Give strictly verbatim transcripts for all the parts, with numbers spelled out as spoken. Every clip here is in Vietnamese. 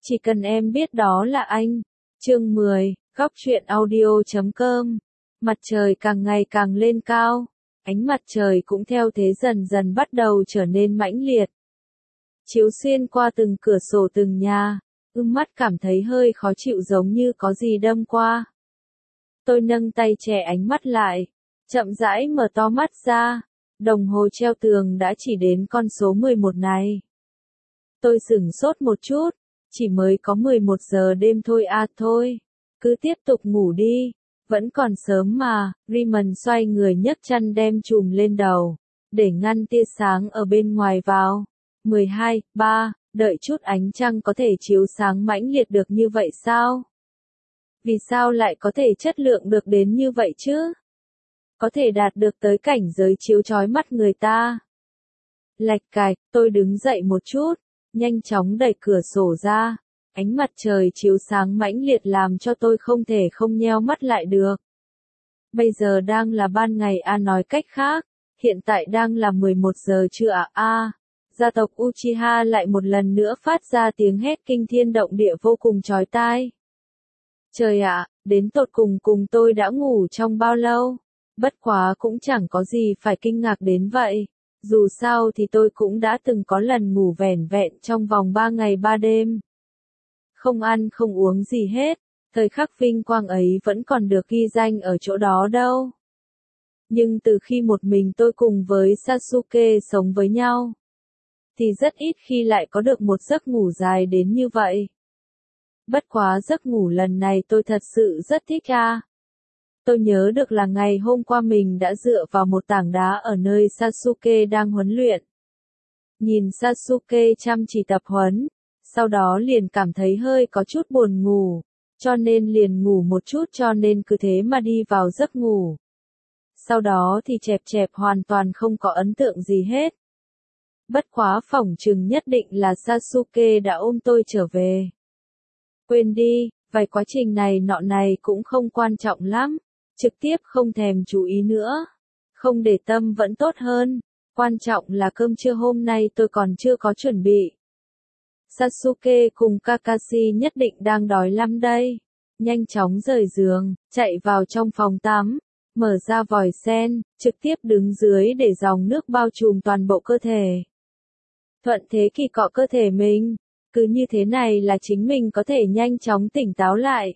Chỉ cần em biết đó là anh. Chương mười, góc truyện audio chấm com. Mặt trời càng ngày càng lên cao, ánh mặt trời cũng theo thế dần dần bắt đầu trở nên mãnh liệt. Chiếu xuyên qua từng cửa sổ từng nhà, ưm mắt cảm thấy hơi khó chịu giống như có gì đâm qua. Tôi nâng tay che ánh mắt lại, chậm rãi mở to mắt ra, đồng hồ treo tường đã chỉ đến con số mười một này. Tôi sửng sốt một chút, chỉ mới có mười một giờ đêm thôi à thôi, cứ tiếp tục ngủ đi, vẫn còn sớm mà. Raymond xoay người nhấc chăn đem trùm lên đầu, để ngăn tia sáng ở bên ngoài vào. mười hai, ba, đợi chút ánh trăng có thể chiếu sáng mãnh liệt được như vậy sao? Vì sao lại có thể chất lượng được đến như vậy chứ? Có thể đạt được tới cảnh giới chiếu chói mắt người ta. Lạch cạch, tôi đứng dậy một chút, nhanh chóng đẩy cửa sổ ra, ánh mặt trời chiếu sáng mãnh liệt làm cho tôi không thể không nheo mắt lại được. Bây giờ đang là ban ngày a à, nói cách khác, hiện tại đang là mười một giờ trưa à a. Gia tộc Uchiha lại một lần nữa phát ra tiếng hét kinh thiên động địa vô cùng chói tai. Trời ạ, đến tột cùng cùng tôi đã ngủ trong bao lâu? Bất quá cũng chẳng có gì phải kinh ngạc đến vậy. Dù sao thì tôi cũng đã từng có lần ngủ vẻn vẹn trong vòng ba ngày ba đêm. Không ăn không uống gì hết, thời khắc vinh quang ấy vẫn còn được ghi danh ở chỗ đó đâu. Nhưng từ khi một mình tôi cùng với Sasuke sống với nhau, thì rất ít khi lại có được một giấc ngủ dài đến như vậy. Bất quá giấc ngủ lần này tôi thật sự rất thích à. Tôi nhớ được là ngày hôm qua mình đã dựa vào một tảng đá ở nơi Sasuke đang huấn luyện. Nhìn Sasuke chăm chỉ tập huấn, sau đó liền cảm thấy hơi có chút buồn ngủ, cho nên liền ngủ một chút cho nên cứ thế mà đi vào giấc ngủ. Sau đó thì chẹp chẹp hoàn toàn không có ấn tượng gì hết. Bất quá phỏng chừng nhất định là Sasuke đã ôm tôi trở về. Quên đi, vài quá trình này nọ này cũng không quan trọng lắm, trực tiếp không thèm chú ý nữa. Không để tâm vẫn tốt hơn, quan trọng là cơm trưa hôm nay tôi còn chưa có chuẩn bị. Sasuke cùng Kakashi nhất định đang đói lắm đây. Nhanh chóng rời giường, chạy vào trong phòng tắm, mở ra vòi sen, trực tiếp đứng dưới để dòng nước bao trùm toàn bộ cơ thể. Thuận thế kỳ cọ cơ thể mình, cứ như thế này là chính mình có thể nhanh chóng tỉnh táo lại.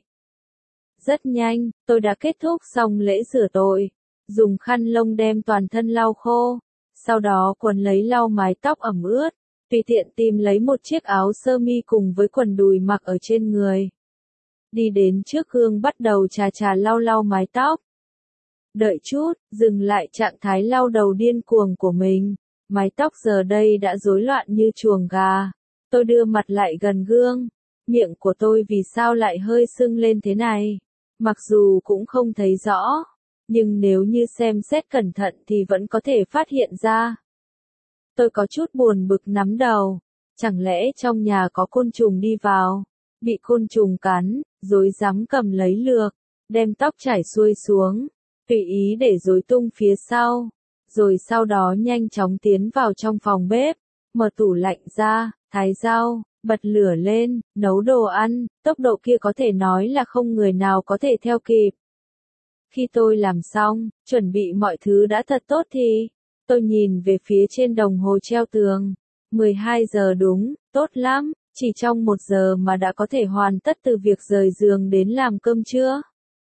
Rất nhanh, tôi đã kết thúc xong lễ rửa tội, dùng khăn lông đem toàn thân lau khô, sau đó quần lấy lau mái tóc ẩm ướt, tùy tiện tìm lấy một chiếc áo sơ mi cùng với quần đùi mặc ở trên người. Đi đến trước gương bắt đầu chà chà lau lau mái tóc. Đợi chút, dừng lại trạng thái lau đầu điên cuồng của mình, mái tóc giờ đây đã rối loạn như chuồng gà. Tôi đưa mặt lại gần gương, miệng của tôi vì sao lại hơi sưng lên thế này, mặc dù cũng không thấy rõ, nhưng nếu như xem xét cẩn thận thì vẫn có thể phát hiện ra. Tôi có chút buồn bực nắm đầu, chẳng lẽ trong nhà có côn trùng đi vào, bị côn trùng cắn, rối rắm cầm lấy lược, đem tóc chải xuôi xuống, tùy ý để rối tung phía sau, rồi sau đó nhanh chóng tiến vào trong phòng bếp, mở tủ lạnh ra, thái rau, bật lửa lên, nấu đồ ăn, tốc độ kia có thể nói là không người nào có thể theo kịp. Khi tôi làm xong, chuẩn bị mọi thứ đã thật tốt thì, tôi nhìn về phía trên đồng hồ treo tường. mười hai giờ đúng, tốt lắm, chỉ trong một giờ mà đã có thể hoàn tất từ việc rời giường đến làm cơm trưa.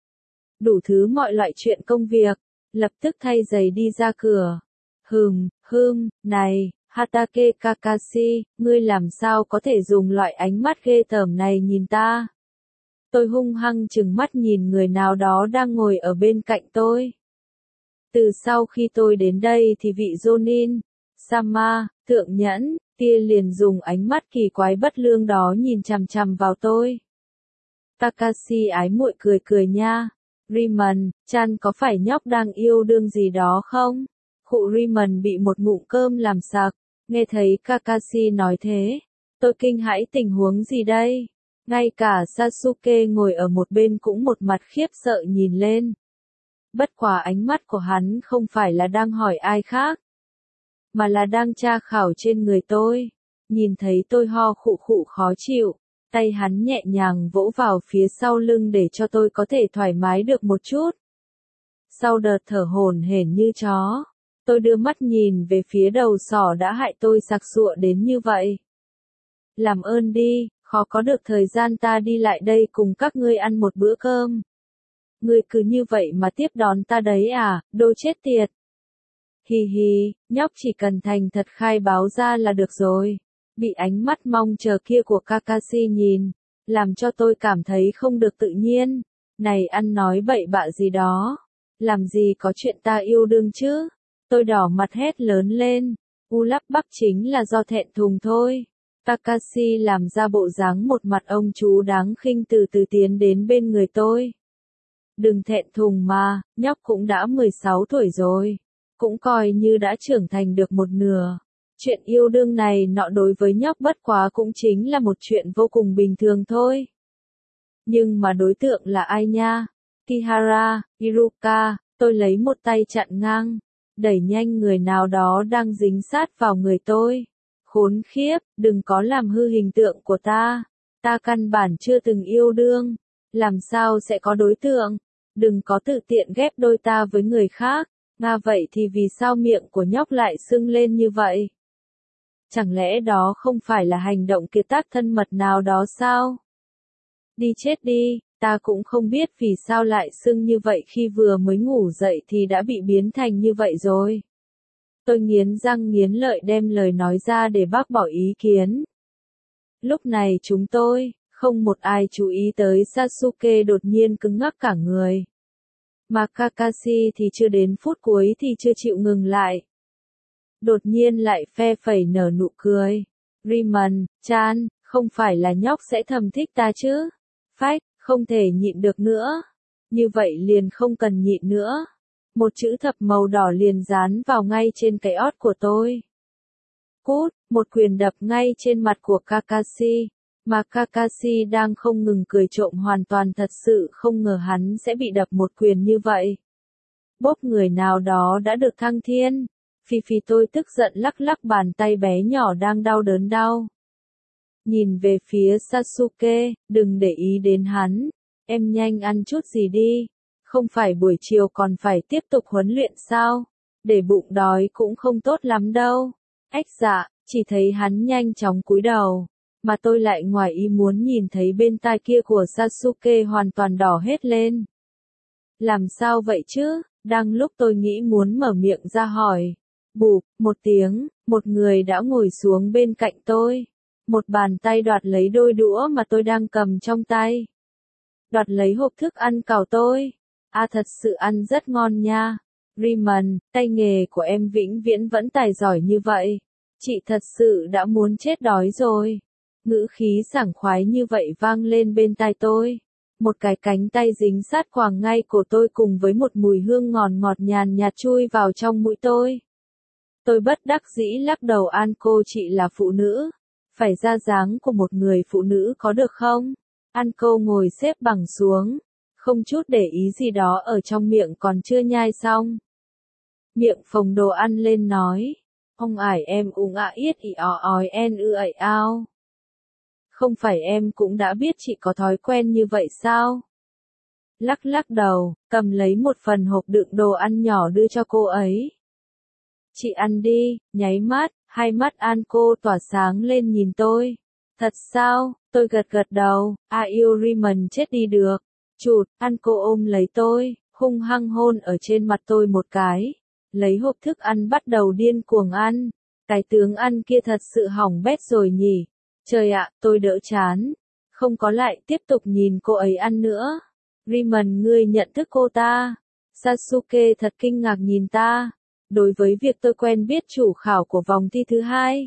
Đủ thứ mọi loại chuyện công việc, lập tức thay giày đi ra cửa. Hừm, hừm, này, Hatake Kakashi, ngươi làm sao có thể dùng loại ánh mắt ghê tởm này nhìn ta? Tôi hung hăng trừng mắt nhìn người nào đó đang ngồi ở bên cạnh tôi. Từ sau khi tôi đến đây thì vị Jonin, Sama, thượng nhẫn, tia liền dùng ánh mắt kỳ quái bất lương đó nhìn chằm chằm vào tôi. Kakashi ái muội cười cười nha. Raymond, chan có phải nhóc đang yêu đương gì đó không? Khụ Raymond bị một ngụm cơm làm sặc, nghe thấy Kakashi nói thế. Tôi kinh hãi tình huống gì đây? Ngay cả Sasuke ngồi ở một bên cũng một mặt khiếp sợ nhìn lên. Bất quá ánh mắt của hắn không phải là đang hỏi ai khác, mà là đang tra khảo trên người tôi. Nhìn thấy tôi ho khụ khụ khó chịu, Tay hắn nhẹ nhàng vỗ vào phía sau lưng để cho tôi có thể thoải mái được một chút. Sau đợt thở hổn hển như chó, tôi đưa mắt nhìn về phía đầu sỏ đã hại tôi sặc sụa đến như vậy. Làm ơn đi, khó có được thời gian ta đi lại đây cùng các ngươi ăn một bữa cơm. Ngươi cứ như vậy mà tiếp đón ta đấy à, đồ chết tiệt. Hì hì, nhóc chỉ cần thành thật khai báo ra là được rồi. Bị ánh mắt mong chờ kia của Kakashi nhìn, làm cho tôi cảm thấy không được tự nhiên. Này ăn nói bậy bạ gì đó. Làm gì có chuyện ta yêu đương chứ? Tôi đỏ mặt hét lớn lên. U lắp bắp chính là do thẹn thùng thôi. Kakashi làm ra bộ dáng một mặt ông chú đáng khinh từ từ tiến đến bên người tôi. Đừng thẹn thùng mà, nhóc cũng đã mười sáu tuổi rồi. Cũng coi như đã trưởng thành được một nửa. Chuyện yêu đương này nọ đối với nhóc bất quá cũng chính là một chuyện vô cùng bình thường thôi. Nhưng mà đối tượng là ai nha? Kihara, Iruka, tôi lấy một tay chặn ngang, đẩy nhanh người nào đó đang dính sát vào người tôi. Khốn khiếp, đừng có làm hư hình tượng của ta. Ta căn bản chưa từng yêu đương. Làm sao sẽ có đối tượng? Đừng có tự tiện ghép đôi ta với người khác. Nga vậy thì vì sao miệng của nhóc lại sưng lên như vậy? Chẳng lẽ đó không phải là hành động kiệt tác thân mật nào đó sao? Đi chết đi, ta cũng không biết vì sao lại sưng như vậy khi vừa mới ngủ dậy thì đã bị biến thành như vậy rồi. Tôi nghiến răng nghiến lợi đem lời nói ra để bác bỏ ý kiến. Lúc này chúng tôi, không một ai chú ý tới Sasuke đột nhiên cứng ngắc cả người. Mà Kakashi thì chưa đến phút cuối thì chưa chịu ngừng lại. Đột nhiên lại phe phẩy nở nụ cười. Riemon, chan, không phải là nhóc sẽ thầm thích ta chứ? Phách, không thể nhịn được nữa. Như vậy liền không cần nhịn nữa. Một chữ thập màu đỏ liền dán vào ngay trên cái ót của tôi. Cút, một quyền đập ngay trên mặt của Kakashi. Mà Kakashi đang không ngừng cười trộm hoàn toàn thật sự không ngờ hắn sẽ bị đập một quyền như vậy. Bốp người nào đó đã được thăng thiên. Phi phi tôi tức giận lắc lắc bàn tay bé nhỏ đang đau đớn đau. Nhìn về phía Sasuke, đừng để ý đến hắn. Em nhanh ăn chút gì đi. Không phải buổi chiều còn phải tiếp tục huấn luyện sao? Để bụng đói cũng không tốt lắm đâu. Ếch dạ, chỉ thấy hắn nhanh chóng cúi đầu. Mà tôi lại ngoài ý muốn nhìn thấy bên tai kia của Sasuke hoàn toàn đỏ hết lên. Làm sao vậy chứ? Đang lúc tôi nghĩ muốn mở miệng ra hỏi. Bụp, một tiếng, một người đã ngồi xuống bên cạnh tôi. Một bàn tay đoạt lấy đôi đũa mà tôi đang cầm trong tay. Đoạt lấy hộp thức ăn cào tôi. À thật sự ăn rất ngon nha. Riemon, tay nghề của em vĩnh viễn vẫn tài giỏi như vậy. Chị thật sự đã muốn chết đói rồi. Ngữ khí sảng khoái như vậy vang lên bên tai tôi. Một cái cánh tay dính sát quàng ngay cổ tôi cùng với một mùi hương ngọt ngọt nhàn nhạt chui vào trong mũi tôi. Tôi bất đắc dĩ lắc đầu an cô chị là phụ nữ. Phải ra dáng của một người phụ nữ có được không? An cô ngồi xếp bằng xuống. Không chút để ý gì đó ở trong miệng còn chưa nhai xong. Miệng phồng đồ ăn lên nói. Ông ải em ung ạ yết ỉ o ói en ư ẩy ao. Không phải em cũng đã biết chị có thói quen như vậy sao? Lắc lắc đầu, cầm lấy một phần hộp đựng đồ ăn nhỏ đưa cho cô ấy. Chị ăn đi, nháy mắt, hai mắt An cô tỏa sáng lên nhìn tôi. Thật sao? Tôi gật gật đầu, à yêu Riemon chết đi được. Chụt, An cô ôm lấy tôi, hung hăng hôn ở trên mặt tôi một cái. Lấy hộp thức ăn bắt đầu điên cuồng ăn. Cái tướng ăn kia thật sự hỏng bét rồi nhỉ. Trời ạ, tôi đỡ chán. Không có lại tiếp tục nhìn cô ấy ăn nữa. Riemon ngươi nhận thức cô ta. Sasuke thật kinh ngạc nhìn ta. Đối với việc tôi quen biết chủ khảo của vòng thi thứ hai.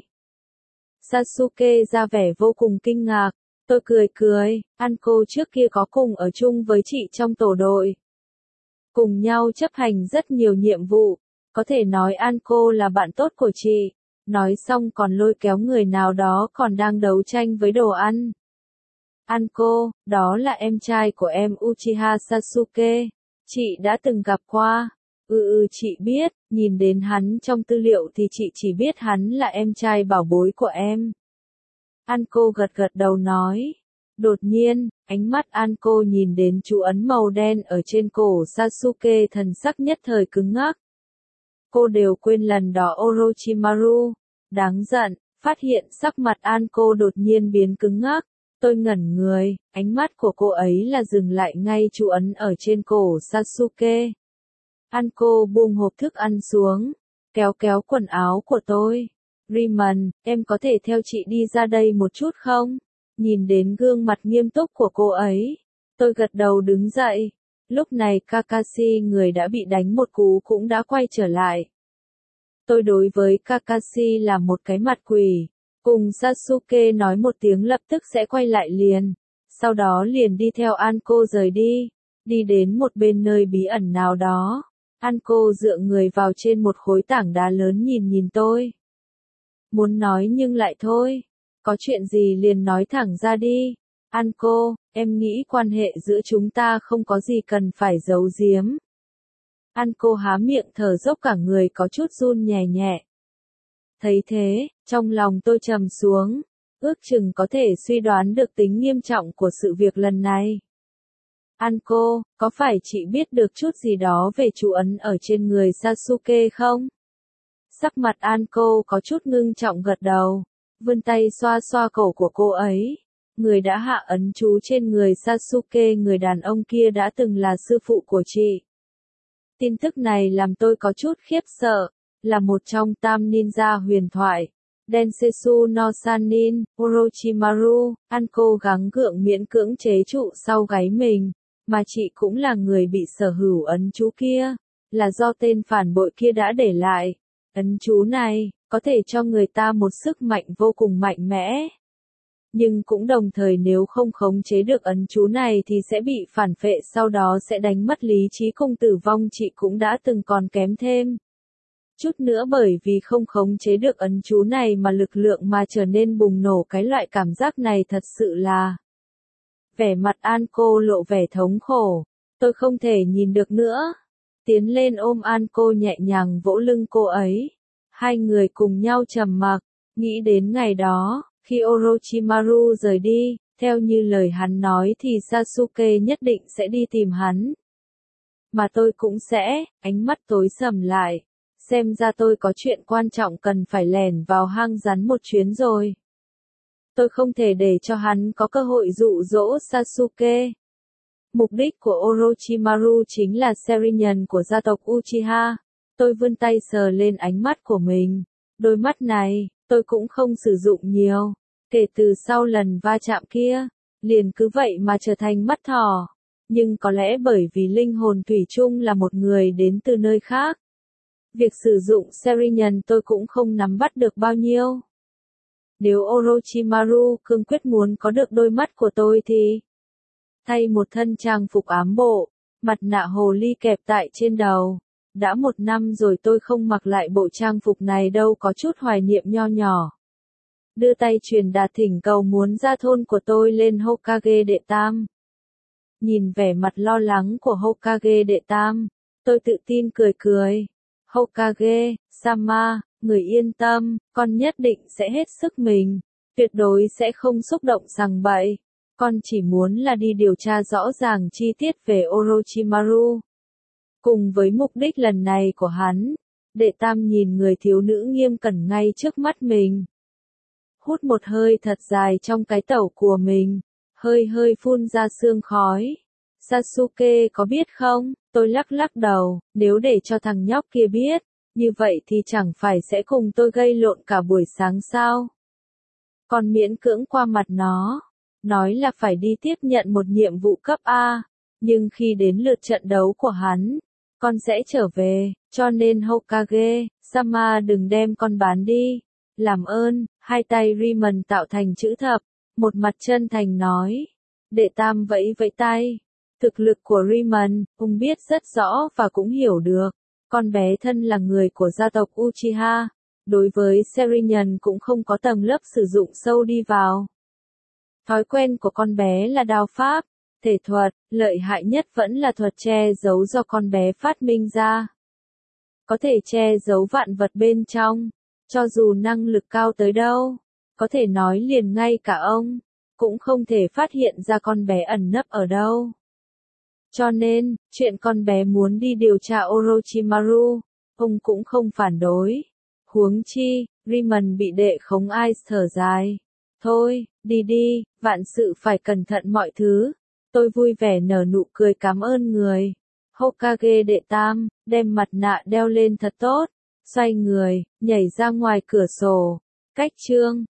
Sasuke ra vẻ vô cùng kinh ngạc. Tôi cười cười, An cô trước kia có cùng ở chung với chị trong tổ đội. Cùng nhau chấp hành rất nhiều nhiệm vụ. Có thể nói An cô là bạn tốt của chị. Nói xong còn lôi kéo người nào đó còn đang đấu tranh với đồ ăn. An cô, đó là em trai của em Uchiha Sasuke. Chị đã từng gặp qua. Ừ ừ chị biết, nhìn đến hắn trong tư liệu thì chị chỉ biết hắn là em trai bảo bối của em. An cô gật gật đầu nói. Đột nhiên, ánh mắt Anko nhìn đến chú ấn màu đen ở trên cổ Sasuke, thần sắc nhất thời cứng ngắc. Cô đều quên lần đó Orochimaru. Đáng giận, phát hiện sắc mặt Anko đột nhiên biến cứng ngắc. Tôi ngẩn người, ánh mắt của cô ấy là dừng lại ngay chú ấn ở trên cổ Sasuke. Anko buông hộp thức ăn xuống, kéo kéo quần áo của tôi. Riemon, em có thể theo chị đi ra đây một chút không? Nhìn đến gương mặt nghiêm túc của cô ấy, tôi gật đầu đứng dậy. Lúc này Kakashi, người đã bị đánh một cú, cũng đã quay trở lại. Tôi đối với Kakashi là một cái mặt quỷ, cùng Sasuke nói một tiếng lập tức sẽ quay lại liền. Sau đó liền đi theo Anko rời đi, đi đến một bên nơi bí ẩn nào đó. Anko dựa người vào trên một khối tảng đá lớn nhìn nhìn tôi. Muốn nói nhưng lại thôi, có chuyện gì liền nói thẳng ra đi. Anko, em nghĩ quan hệ giữa chúng ta không có gì cần phải giấu giếm. Anko há miệng thở dốc, cả người có chút run nhẹ nhẹ. Thấy thế, trong lòng tôi trầm xuống, ước chừng có thể suy đoán được tính nghiêm trọng của sự việc lần này. Anko, có phải chị biết được chút gì đó về chú ấn ở trên người Sasuke không? Sắc mặt Anko có chút ngưng trọng, gật đầu, vươn tay xoa xoa cổ của cô ấy. Người đã hạ ấn chú trên người Sasuke, người đàn ông kia đã từng là sư phụ của chị. Tin tức này làm tôi có chút khiếp sợ, là một trong tam ninja huyền thoại. Densetsu no Sanin, Orochimaru. Anko gắng gượng miễn cưỡng chế trụ sau gáy mình, mà chị cũng là người bị sở hữu ấn chú kia, là do tên phản bội kia đã để lại. Ấn chú này, có thể cho người ta một sức mạnh vô cùng mạnh mẽ. Nhưng cũng đồng thời nếu không khống chế được ấn chú này thì sẽ bị phản phệ, sau đó sẽ đánh mất lý trí cùng tử vong. Chị cũng đã từng còn kém thêm chút nữa bởi vì không khống chế được ấn chú này mà lực lượng mà trở nên bùng nổ. Cái loại cảm giác này thật sự là... Vẻ mặt Anko lộ vẻ thống khổ. Tôi không thể nhìn được nữa. Tiến lên ôm Anko, nhẹ nhàng vỗ lưng cô ấy. Hai người cùng nhau trầm mặc, nghĩ đến ngày đó, khi Orochimaru rời đi, theo như lời hắn nói thì Sasuke nhất định sẽ đi tìm hắn. Mà tôi cũng sẽ, ánh mắt tối sầm lại. Xem ra tôi có chuyện quan trọng cần phải lẻn vào hang rắn một chuyến rồi. Tôi không thể để cho hắn có cơ hội dụ dỗ Sasuke. Mục đích của Orochimaru chính là Sharingan của gia tộc Uchiha. Tôi vươn tay sờ lên ánh mắt của mình. Đôi mắt này, tôi cũng không sử dụng nhiều. Kể từ sau lần va chạm kia, liền cứ vậy mà trở thành mắt thỏ. Nhưng có lẽ bởi vì linh hồn thủy chung là một người đến từ nơi khác. Việc sử dụng Sharingan tôi cũng không nắm bắt được bao nhiêu. Nếu Orochimaru cương quyết muốn có được đôi mắt của tôi thì... Thay một thân trang phục ám bộ, mặt nạ hồ ly kẹp tại trên đầu. Đã một năm rồi tôi không mặc lại bộ trang phục này đâu, có chút hoài niệm nho nhỏ. Đưa tay truyền đạt thỉnh cầu muốn ra thôn của tôi lên Hokage đệ tam. Nhìn vẻ mặt lo lắng của Hokage đệ tam, tôi tự tin cười cười. Hokage, Sama, người yên tâm, con nhất định sẽ hết sức mình, tuyệt đối sẽ không xúc động sằng bậy. Con chỉ muốn là đi điều tra rõ ràng chi tiết về Orochimaru. Cùng với mục đích lần này của hắn, đệ tam nhìn người thiếu nữ nghiêm cẩn ngay trước mắt mình. Hút một hơi thật dài trong cái tẩu của mình, hơi hơi phun ra sương khói. Sasuke có biết không? Tôi lắc lắc đầu, nếu để cho thằng nhóc kia biết, như vậy thì chẳng phải sẽ cùng tôi gây lộn cả buổi sáng sao? Còn miễn cưỡng qua mặt nó, nói là phải đi tiếp nhận một nhiệm vụ cấp A, nhưng khi đến lượt trận đấu của hắn, con sẽ trở về, cho nên Hokage, Sama đừng đem con bán đi. Làm ơn, hai tay Riemon tạo thành chữ thập, một mặt chân thành nói. Đệ tam vẫy vẫy tay. Thực lực của Riemon, ông biết rất rõ và cũng hiểu được. Con bé thân là người của gia tộc Uchiha, đối với Sharingan cũng không có tầng lớp sử dụng sâu đi vào. Thói quen của con bé là đao pháp, thể thuật, lợi hại nhất vẫn là thuật che giấu do con bé phát minh ra. Có thể che giấu vạn vật bên trong, cho dù năng lực cao tới đâu, có thể nói liền ngay cả ông, cũng không thể phát hiện ra con bé ẩn nấp ở đâu. Cho nên, chuyện con bé muốn đi điều tra Orochimaru, ông cũng không phản đối. Huống chi, Riemon bị đệ khống Ice thở dài. Thôi, đi đi, vạn sự phải cẩn thận mọi thứ. Tôi vui vẻ nở nụ cười cảm ơn người. Hokage đệ tam, đem mặt nạ đeo lên thật tốt. Xoay người, nhảy ra ngoài cửa sổ. Cách chương